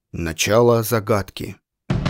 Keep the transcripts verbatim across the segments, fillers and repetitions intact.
Начало загадки.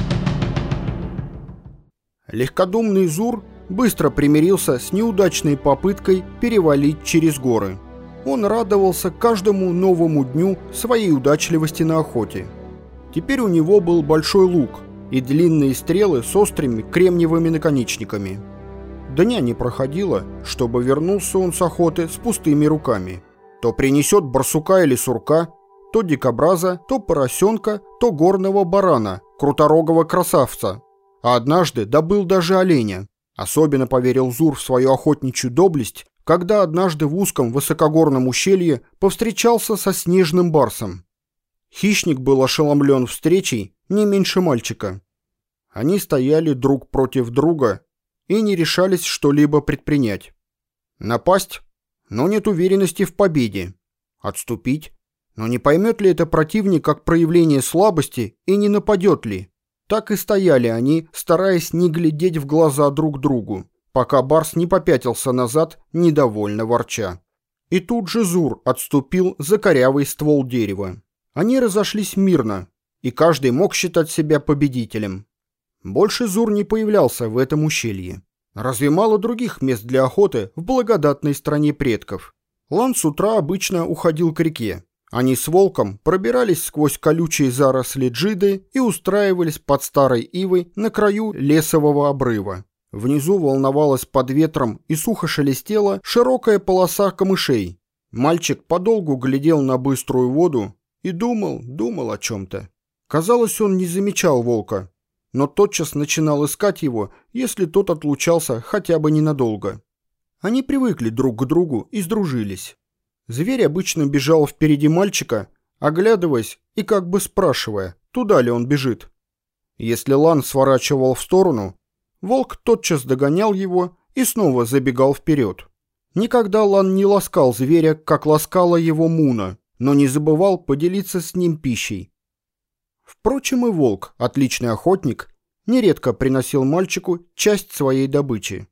Легкодумный Зур быстро примирился с неудачной попыткой перевалить через горы. Он радовался каждому новому дню своей удачливости на охоте. Теперь у него был большой лук и длинные стрелы с острыми кремниевыми наконечниками. Дня не проходило, чтобы вернулся он с охоты с пустыми руками. То принесет барсука или сурка, то дикобраза, то поросенка, то горного барана, круторогого красавца. А однажды добыл даже оленя. Особенно поверил Зур в свою охотничью доблесть, когда однажды в узком высокогорном ущелье повстречался со снежным барсом. Хищник был ошеломлен встречей не меньше мальчика. Они стояли друг против друга и не решались что-либо предпринять. Напасть? Но нет уверенности в победе. Отступить? Но не поймет ли это противник как проявление слабости и не нападет ли? Так и стояли они, стараясь не глядеть в глаза друг другу, пока барс не попятился назад, недовольно ворча. И тут же Зур отступил за корявый ствол дерева. Они разошлись мирно, и каждый мог считать себя победителем. Больше Зур не появлялся в этом ущелье. Разве мало других мест для охоты в благодатной стране предков? Лан с утра обычно уходил к реке. Они с волком пробирались сквозь колючие заросли джиды и устраивались под старой ивой на краю лесового обрыва. Внизу волновалась под ветром и сухо шелестела широкая полоса камышей. Мальчик подолгу глядел на быструю воду и думал, думал о чем-то. Казалось, он не замечал волка, но тотчас начинал искать его, если тот отлучался хотя бы ненадолго. Они привыкли друг к другу и сдружились. Зверь обычно бежал впереди мальчика, оглядываясь и как бы спрашивая, туда ли он бежит. Если Лан сворачивал в сторону, волк тотчас догонял его и снова забегал вперед. Никогда Лан не ласкал зверя, как ласкала его Муна, но не забывал поделиться с ним пищей. Впрочем, и волк, отличный охотник, нередко приносил мальчику часть своей добычи.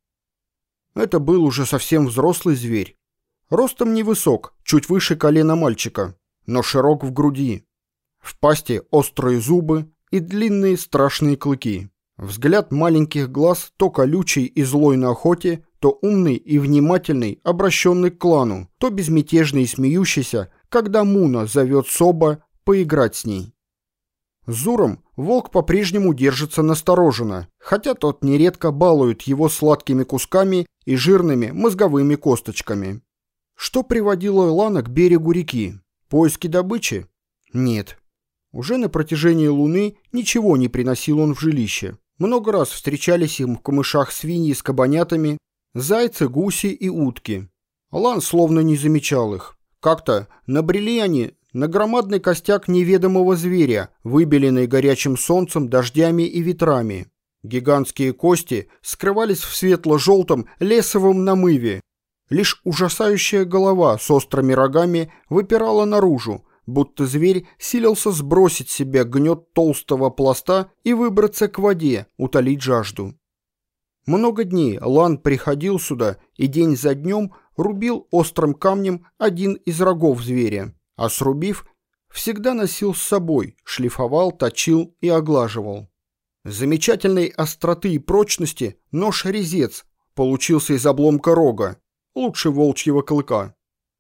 Это был уже совсем взрослый зверь. Ростом невысок, чуть выше колена мальчика, но широк в груди. В пасти острые зубы и длинные страшные клыки. Взгляд маленьких глаз то колючий и злой на охоте, то умный и внимательный, обращенный к клану, то безмятежный и смеющийся, когда Муна зовет Соба поиграть с ней. С Зуром волк по-прежнему держится настороженно, хотя тот нередко балует его сладкими кусками и жирными мозговыми косточками. Что приводило Лана к берегу реки? Поиски добычи? Нет. Уже на протяжении луны ничего не приносил он в жилище. Много раз встречались им в камышах свиньи с кабанятами, зайцы, гуси и утки. Лан словно не замечал их. Как-то набрели они на громадный костяк неведомого зверя, выбеленный горячим солнцем, дождями и ветрами. Гигантские кости скрывались в светло-желтом лесовом намыве. Лишь ужасающая голова с острыми рогами выпирала наружу, будто зверь силился сбросить с себя гнет толстого пласта и выбраться к воде, утолить жажду. Много дней Лан приходил сюда и день за днем рубил острым камнем один из рогов зверя, а срубив, всегда носил с собой, шлифовал, точил и оглаживал. Замечательной остроты и прочности нож-резец получился из обломка рога, лучше волчьего клыка.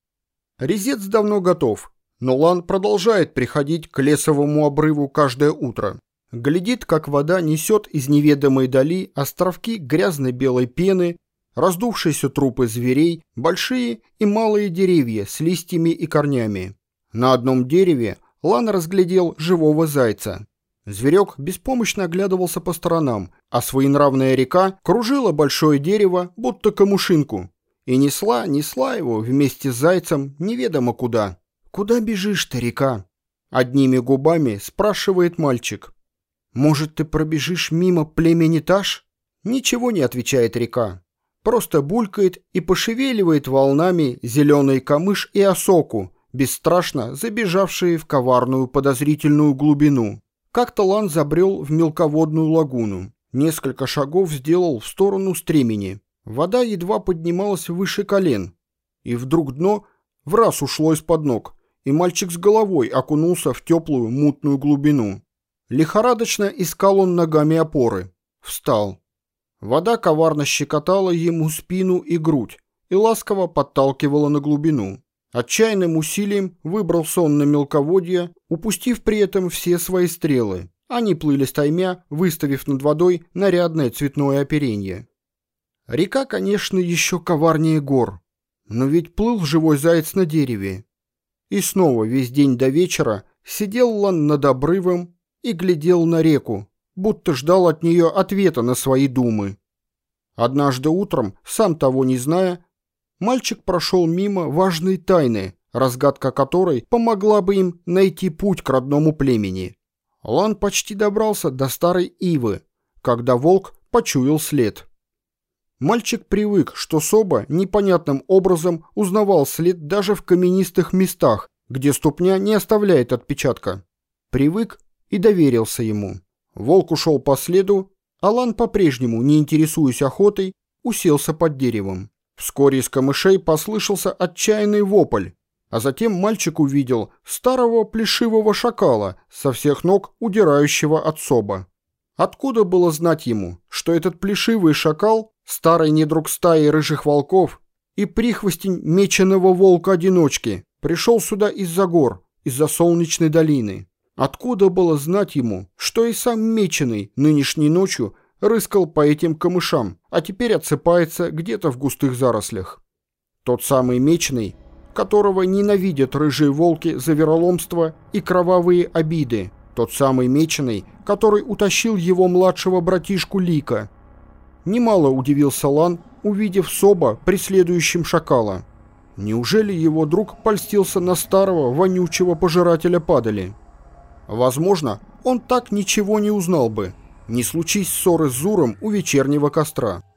Резец давно готов, но Лан продолжает приходить к лесовому обрыву каждое утро. Глядит, как вода несет из неведомой дали островки грязной белой пены, раздувшиеся трупы зверей, большие и малые деревья с листьями и корнями. На одном дереве Лан разглядел живого зайца. Зверек беспомощно оглядывался по сторонам, а своенравная река кружила большое дерево, будто камушинку, и несла, несла его вместе с зайцем неведомо куда. «Куда бежишь-то, река?» — одними губами спрашивает мальчик. «Может, ты пробежишь мимо племени Таш?» Ничего не отвечает река. Просто булькает и пошевеливает волнами зеленый камыш и осоку, бесстрашно забежавшие в коварную подозрительную глубину. Как-то Лан забрел в мелководную лагуну. Несколько шагов сделал в сторону стремени. Вода едва поднималась выше колен. И вдруг дно враз ушло из-под ног, и мальчик с головой окунулся в теплую мутную глубину. Лихорадочно искал он ногами опоры. Встал. Вода коварно щекотала ему спину и грудь и ласково подталкивала на глубину. Отчаянным усилием выбрался он на мелководье, упустив при этом все свои стрелы. Они плыли стаймя, выставив над водой нарядное цветное оперенье. Река, конечно, еще коварнее гор, но ведь плыл живой заяц на дереве. И снова весь день до вечера сидел Лан над обрывом и глядел на реку, будто ждал от нее ответа на свои думы. Однажды утром, сам того не зная, мальчик прошел мимо важной тайны, разгадка которой помогла бы им найти путь к родному племени. Лан почти добрался до старой ивы, когда волк почуял след. Мальчик привык, что Соба непонятным образом узнавал след даже в каменистых местах, где ступня не оставляет отпечатка. Привык и доверился ему. Волк ушел по следу, а Лан, по-прежнему не интересуясь охотой, уселся под деревом. Вскоре из камышей послышался отчаянный вопль, а затем мальчик увидел старого плешивого шакала, со всех ног удирающего от Соба. Откуда было знать ему, что этот плешивый шакал, старый недруг стаи рыжих волков и прихвостень меченого волка-одиночки, пришел сюда из-за гор, из-за солнечной долины? Откуда было знать ему, что и сам меченый нынешней ночью рыскал по этим камышам, а теперь отсыпается где-то в густых зарослях? Тот самый меченый, которого ненавидят рыжие волки за вероломство и кровавые обиды, тот самый меченый, который утащил его младшего братишку Лика. Немало удивился Лан, увидев Соба преследующим шакала. Неужели его друг польстился на старого вонючего пожирателя падали? Возможно, он так ничего не узнал бы, не случись ссоры с Зуром у вечернего костра.